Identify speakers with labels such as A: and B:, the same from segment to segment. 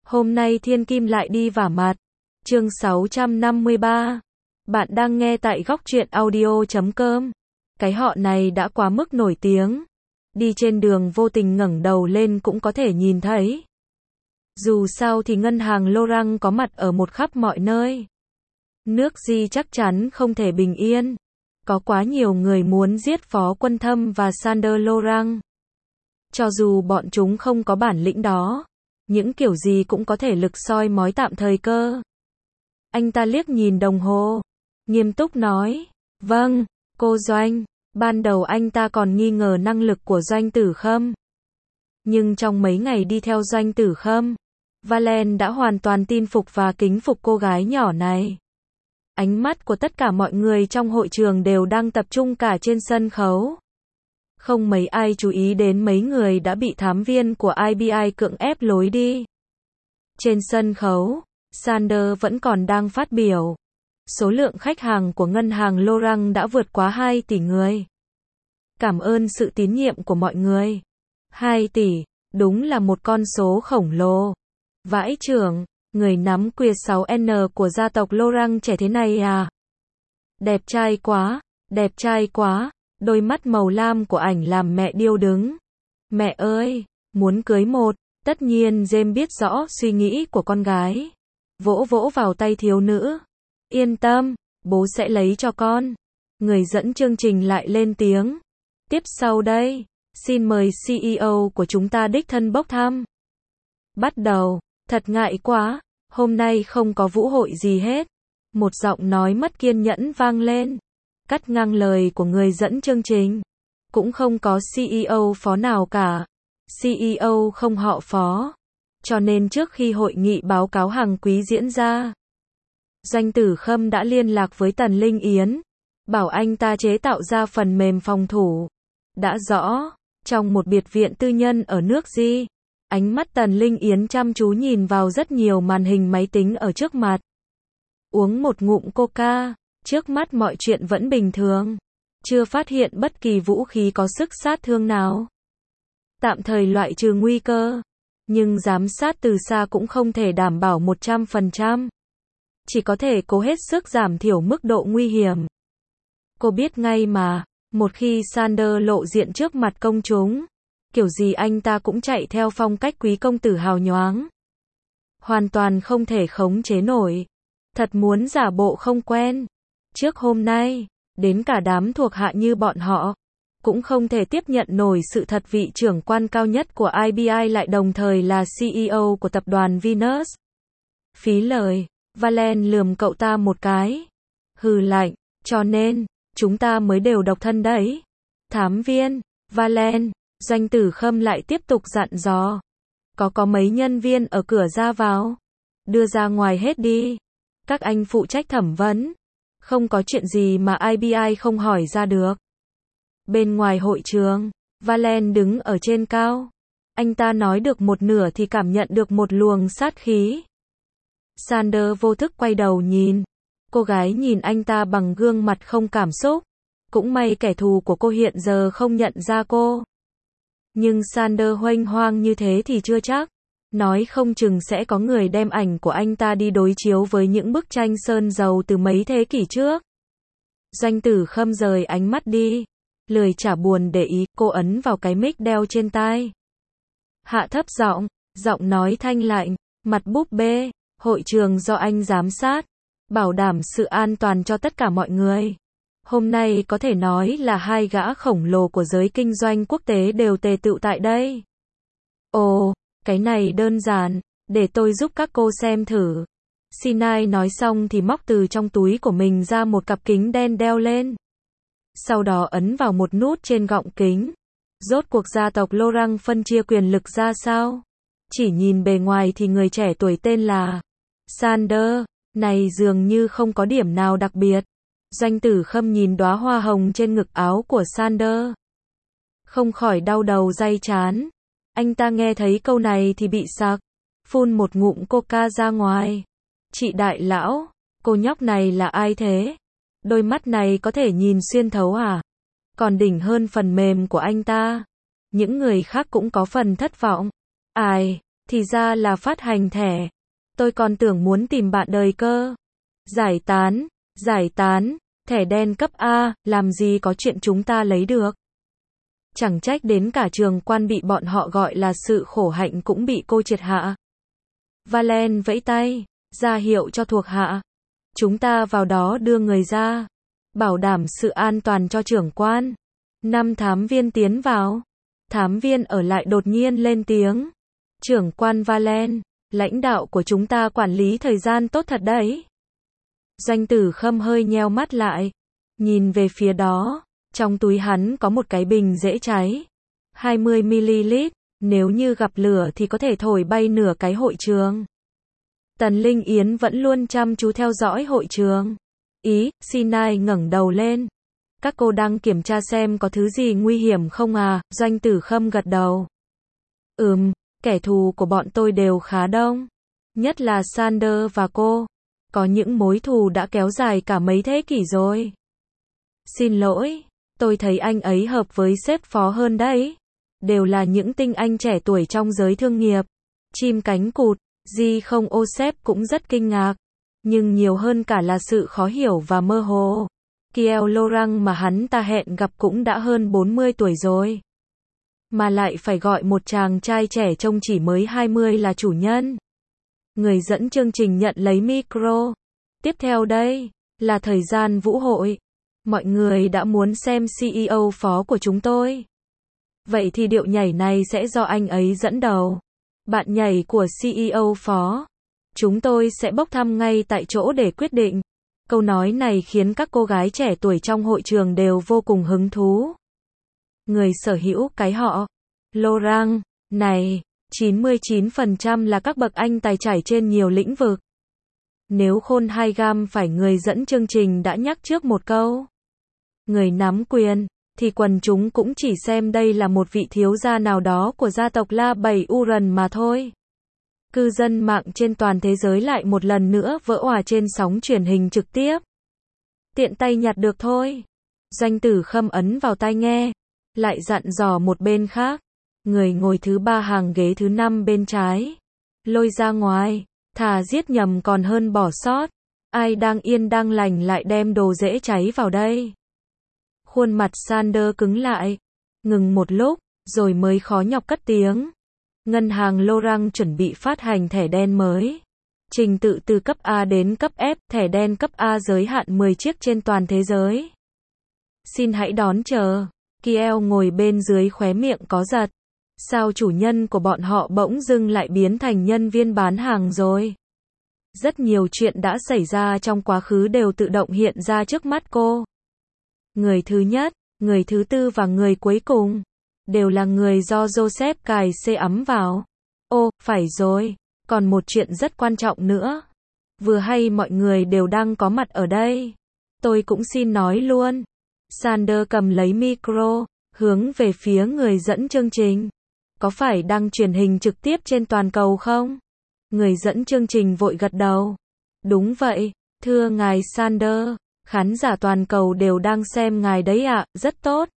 A: Hôm nay thiên kim lại đi vả mặt. Chương 653. Bạn đang nghe tại góc truyện audio.com. Cái họ này đã quá mức nổi tiếng. Đi trên đường vô tình ngẩng đầu lên cũng có thể nhìn thấy. Dù sao thì ngân hàng Laurent có mặt ở một khắp mọi nơi. Nước Di chắc chắn không thể bình yên. Có quá nhiều người muốn giết Phó Quân Thâm và Sander Laurent. Cho dù bọn chúng không có bản lĩnh đó, những kiểu gì cũng có thể lực soi mói tạm thời cơ. Anh ta liếc nhìn đồng hồ, nghiêm túc nói, vâng, cô Doanh. Ban đầu anh ta còn nghi ngờ năng lực của Doanh Tử Khâm. Nhưng trong mấy ngày đi theo Doanh Tử Khâm, Valen đã hoàn toàn tin phục và kính phục cô gái nhỏ này. Ánh mắt của tất cả mọi người trong hội trường đều đang tập trung cả trên sân khấu. Không mấy ai chú ý đến mấy người đã bị thám viên của IBI cưỡng ép lối đi. Trên sân khấu, Sander vẫn còn đang phát biểu. Số lượng khách hàng của ngân hàng Laurent đã vượt quá 2 tỷ người. Cảm ơn sự tín nhiệm của mọi người. 2 tỷ, đúng là một con số khổng lồ. Vãi chưởng, người nắm quyền 6N của gia tộc Laurent trẻ thế này à? Đẹp trai quá, đẹp trai quá. Đôi mắt màu lam của ảnh làm mẹ điêu đứng. Mẹ ơi, muốn cưới một. Tất nhiên James biết rõ suy nghĩ của con gái. Vỗ vỗ vào tay thiếu nữ. Yên tâm, bố sẽ lấy cho con. Người dẫn chương trình lại lên tiếng. Tiếp sau đây, xin mời CEO của chúng ta đích thân bốc thăm. Bắt đầu, thật ngại quá, hôm nay không có vũ hội gì hết. Một giọng nói mất kiên nhẫn vang lên. Cắt ngang lời của người dẫn chương trình. Cũng không có CEO Phó nào cả. CEO không họ Phó. Cho nên trước khi hội nghị báo cáo hàng quý diễn ra, Doanh Tử Khâm đã liên lạc với Tần Linh Yến, bảo anh ta chế tạo ra phần mềm phòng thủ. Đã rõ, trong một biệt viện tư nhân ở nước Di, ánh mắt Tần Linh Yến chăm chú nhìn vào rất nhiều màn hình máy tính ở trước mặt. Uống một ngụm coca. Trước mắt mọi chuyện vẫn bình thường. Chưa phát hiện bất kỳ vũ khí có sức sát thương nào. Tạm thời loại trừ nguy cơ. Nhưng giám sát từ xa cũng không thể đảm bảo 100%. Chỉ có thể cố hết sức giảm thiểu mức độ nguy hiểm. Cô biết ngay mà, một khi Sander lộ diện trước mặt công chúng, kiểu gì anh ta cũng chạy theo phong cách quý công tử hào nhoáng. Hoàn toàn không thể khống chế nổi. Thật muốn giả bộ không quen. Trước hôm nay, đến cả đám thuộc hạ như bọn họ, cũng không thể tiếp nhận nổi sự thật vị trưởng quan cao nhất của IBI lại đồng thời là CEO của tập đoàn Venus. Phí lời, Valen lườm cậu ta một cái. Hừ lạnh, cho nên, chúng ta mới đều độc thân đấy. Thám viên, Valen, Doanh Tử Khâm lại tiếp tục dặn dò. Có mấy nhân viên ở cửa ra vào. Đưa ra ngoài hết đi. Các anh phụ trách thẩm vấn. Không có chuyện gì mà IBI không hỏi ra được. Bên ngoài hội trường, Valen đứng ở trên cao. Anh ta nói được một nửa thì cảm nhận được một luồng sát khí. Sander vô thức quay đầu nhìn. Cô gái nhìn anh ta bằng gương mặt không cảm xúc. Cũng may kẻ thù của cô hiện giờ không nhận ra cô. Nhưng Sander huênh hoang như thế thì chưa chắc. Nói không chừng sẽ có người đem ảnh của anh ta đi đối chiếu với những bức tranh sơn dầu từ mấy thế kỷ trước. Doanh Tử Khâm rời ánh mắt đi. Lười chả buồn để ý, cô ấn vào cái mic đeo trên tai. Hạ thấp giọng nói thanh lạnh, mặt búp bê, hội trường do anh giám sát, bảo đảm sự an toàn cho tất cả mọi người. Hôm nay có thể nói là hai gã khổng lồ của giới kinh doanh quốc tế đều tề tựu tại đây. Ồ, cái này đơn giản, để tôi giúp các cô xem thử. Sinai nói xong thì móc từ trong túi của mình ra một cặp kính đen đeo lên. Sau đó ấn vào một nút trên gọng kính. Rốt cuộc gia tộc Laurent phân chia quyền lực ra sao? Chỉ nhìn bề ngoài thì người trẻ tuổi tên là Sander này dường như không có điểm nào đặc biệt. Doanh Tử Khâm nhìn đóa hoa hồng trên ngực áo của Sander, không khỏi đau đầu day chán. Anh ta nghe thấy câu này thì bị sặc, phun một ngụm coca ra ngoài. Chị đại lão, cô nhóc này là ai thế? Đôi mắt này có thể nhìn xuyên thấu à? Còn đỉnh hơn phần mềm của anh ta. Những người khác cũng có phần thất vọng. Ai, Thì ra là phát hành thẻ. Tôi còn tưởng muốn tìm bạn đời cơ. Giải tán, thẻ đen cấp A, làm gì có chuyện chúng ta lấy được. Chẳng trách đến cả trường quan bị bọn họ gọi là sự khổ hạnh cũng bị cô triệt hạ. Valen vẫy tay, ra hiệu cho thuộc hạ. Chúng ta vào đó đưa người ra. Bảo đảm sự an toàn cho trưởng quan. 5 thám viên tiến vào. Thám viên ở lại đột nhiên lên tiếng. Trưởng quan Valen, lãnh đạo của chúng ta quản lý thời gian tốt thật đấy. Doanh Tử Khâm hơi nheo mắt lại. Nhìn về phía đó. Trong túi hắn có một cái bình dễ cháy. 20ml. Nếu như gặp lửa thì có thể thổi bay nửa cái hội trường. Tần Linh Yến vẫn luôn chăm chú theo dõi hội trường. Sinai ngẩng đầu lên. Các cô đang kiểm tra xem có thứ gì nguy hiểm không à? Doanh Tử Khâm gật đầu. Kẻ thù của bọn tôi đều khá đông. Nhất là Sander và cô. Có những mối thù đã kéo dài cả mấy thế kỷ rồi. Xin lỗi, tôi thấy anh ấy hợp với sếp phó hơn đấy. Đều là những tinh anh trẻ tuổi trong giới thương nghiệp. Chim cánh cụt, sếp cũng rất kinh ngạc. Nhưng nhiều hơn cả là sự khó hiểu và mơ hồ. Kiel Laurent mà hắn ta hẹn gặp cũng đã hơn 40 tuổi rồi. Mà lại phải gọi một chàng trai trẻ trông chỉ mới 20 là chủ nhân. Người dẫn chương trình nhận lấy micro. Tiếp theo đây, là thời gian vũ hội. Mọi người đã muốn xem CEO phó của chúng tôi. Vậy thì điệu nhảy này sẽ do anh ấy dẫn đầu. Bạn nhảy của CEO phó. Chúng tôi sẽ bốc thăm ngay tại chỗ để quyết định. Câu nói này khiến các cô gái trẻ tuổi trong hội trường đều vô cùng hứng thú. Người sở hữu cái họ Laurent này, 99% là các bậc anh tài trải trên nhiều lĩnh vực. Nếu Khôn Hai Gam phải người dẫn chương trình đã nhắc trước một câu. Người nắm quyền, thì quần chúng cũng chỉ xem đây là một vị thiếu gia nào đó của gia tộc La Bảy Uran mà thôi. Cư dân mạng trên toàn thế giới lại một lần nữa vỡ òa trên sóng truyền hình trực tiếp. Tiện tay nhặt được thôi. Doanh Tử Khâm ấn vào tai nghe. Lại dặn dò một bên khác. Người ngồi thứ 3 hàng ghế thứ 5 bên trái. Lôi ra ngoài. Thà giết nhầm còn hơn bỏ sót. Ai đang yên đang lành lại đem đồ dễ cháy vào đây. Khuôn mặt Sander cứng lại. Ngừng một lúc, rồi mới khó nhọc cất tiếng. Ngân hàng Laurent chuẩn bị phát hành thẻ đen mới. Trình tự từ cấp A đến cấp F, thẻ đen cấp A giới hạn 10 chiếc trên toàn thế giới. Xin hãy đón chờ. Kiel ngồi bên dưới khóe miệng có giật. Sao chủ nhân của bọn họ bỗng dưng lại biến thành nhân viên bán hàng rồi? Rất nhiều chuyện đã xảy ra trong quá khứ đều tự động hiện ra trước mắt cô. Người thứ nhất, người thứ tư và người cuối cùng. Đều là người do Joseph cài xê ấm vào. Ô, phải rồi, còn một chuyện rất quan trọng nữa. Vừa hay mọi người đều đang có mặt ở đây. Tôi cũng xin nói luôn. Sander cầm lấy micro, hướng về phía người dẫn chương trình. Có phải đăng truyền hình trực tiếp trên toàn cầu không? Người dẫn chương trình vội gật đầu. Đúng vậy, thưa ngài Sander, khán giả toàn cầu đều đang xem ngài đấy ạ, rất tốt.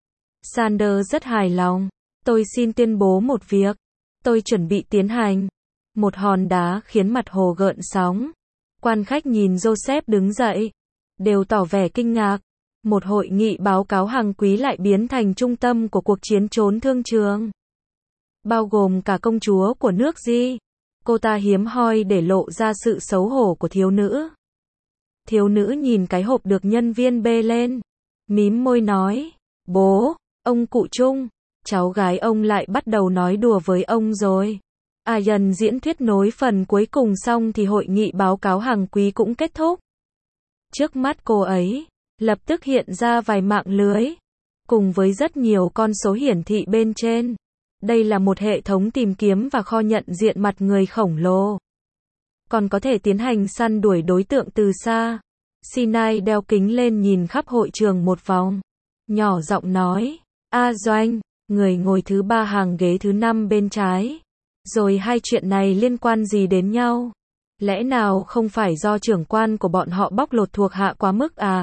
A: Sander rất hài lòng. Tôi xin tuyên bố một việc. Tôi chuẩn bị tiến hành. Một hòn đá khiến mặt hồ gợn sóng. Quan khách nhìn Joseph đứng dậy. Đều tỏ vẻ kinh ngạc. Một hội nghị báo cáo hàng quý lại biến thành trung tâm của cuộc chiến trốn thương trường. Bao gồm cả công chúa của nước Di. Cô ta hiếm hoi để lộ ra sự xấu hổ của thiếu nữ. Thiếu nữ nhìn cái hộp được nhân viên bê lên. Mím môi nói. Bố, ông cụ Trung, cháu gái ông lại bắt đầu nói đùa với ông rồi. Ian diễn thuyết nối phần cuối cùng xong thì hội nghị báo cáo hàng quý cũng kết thúc. Trước mắt cô ấy, lập tức hiện ra vài mạng lưới. Cùng với rất nhiều con số hiển thị bên trên. Đây là một hệ thống tìm kiếm và kho nhận diện mặt người khổng lồ. Còn có thể tiến hành săn đuổi đối tượng từ xa. Sinai đeo kính lên nhìn khắp hội trường một vòng. Nhỏ giọng nói. Doanh, người ngồi thứ 3 hàng ghế thứ 5 bên trái. Rồi hai chuyện này liên quan gì đến nhau? Lẽ nào không phải do trưởng quan của bọn họ bóc lột thuộc hạ quá mức à?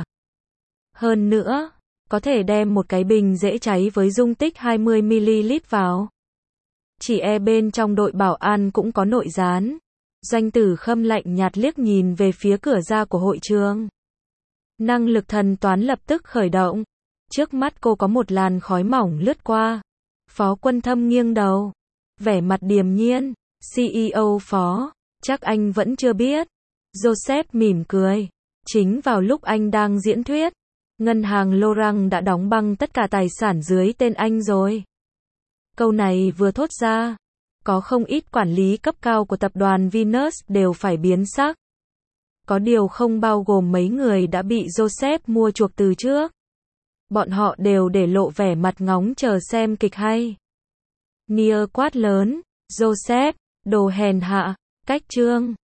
A: Hơn nữa, có thể đem một cái bình dễ cháy với dung tích 20ml vào. Chỉ bên trong đội bảo an cũng có nội gián. Doanh Tử Khâm lạnh nhạt liếc nhìn về phía cửa ra của hội trường. Năng lực thần toán lập tức khởi động. Trước mắt cô có một làn khói mỏng lướt qua. Phó Quân Thâm nghiêng đầu. Vẻ mặt điềm nhiên. CEO Phó, chắc anh vẫn chưa biết. Joseph mỉm cười. Chính vào lúc anh đang diễn thuyết, ngân hàng Laurent đã đóng băng tất cả tài sản dưới tên anh rồi. Câu này vừa thốt ra, có không ít quản lý cấp cao của tập đoàn Venus đều phải biến sắc. Có điều không bao gồm mấy người đã bị Joseph mua chuộc từ trước. Bọn họ đều để lộ vẻ mặt ngóng chờ xem kịch hay. Nia quát lớn, Joseph, đồ hèn hạ, cách chương.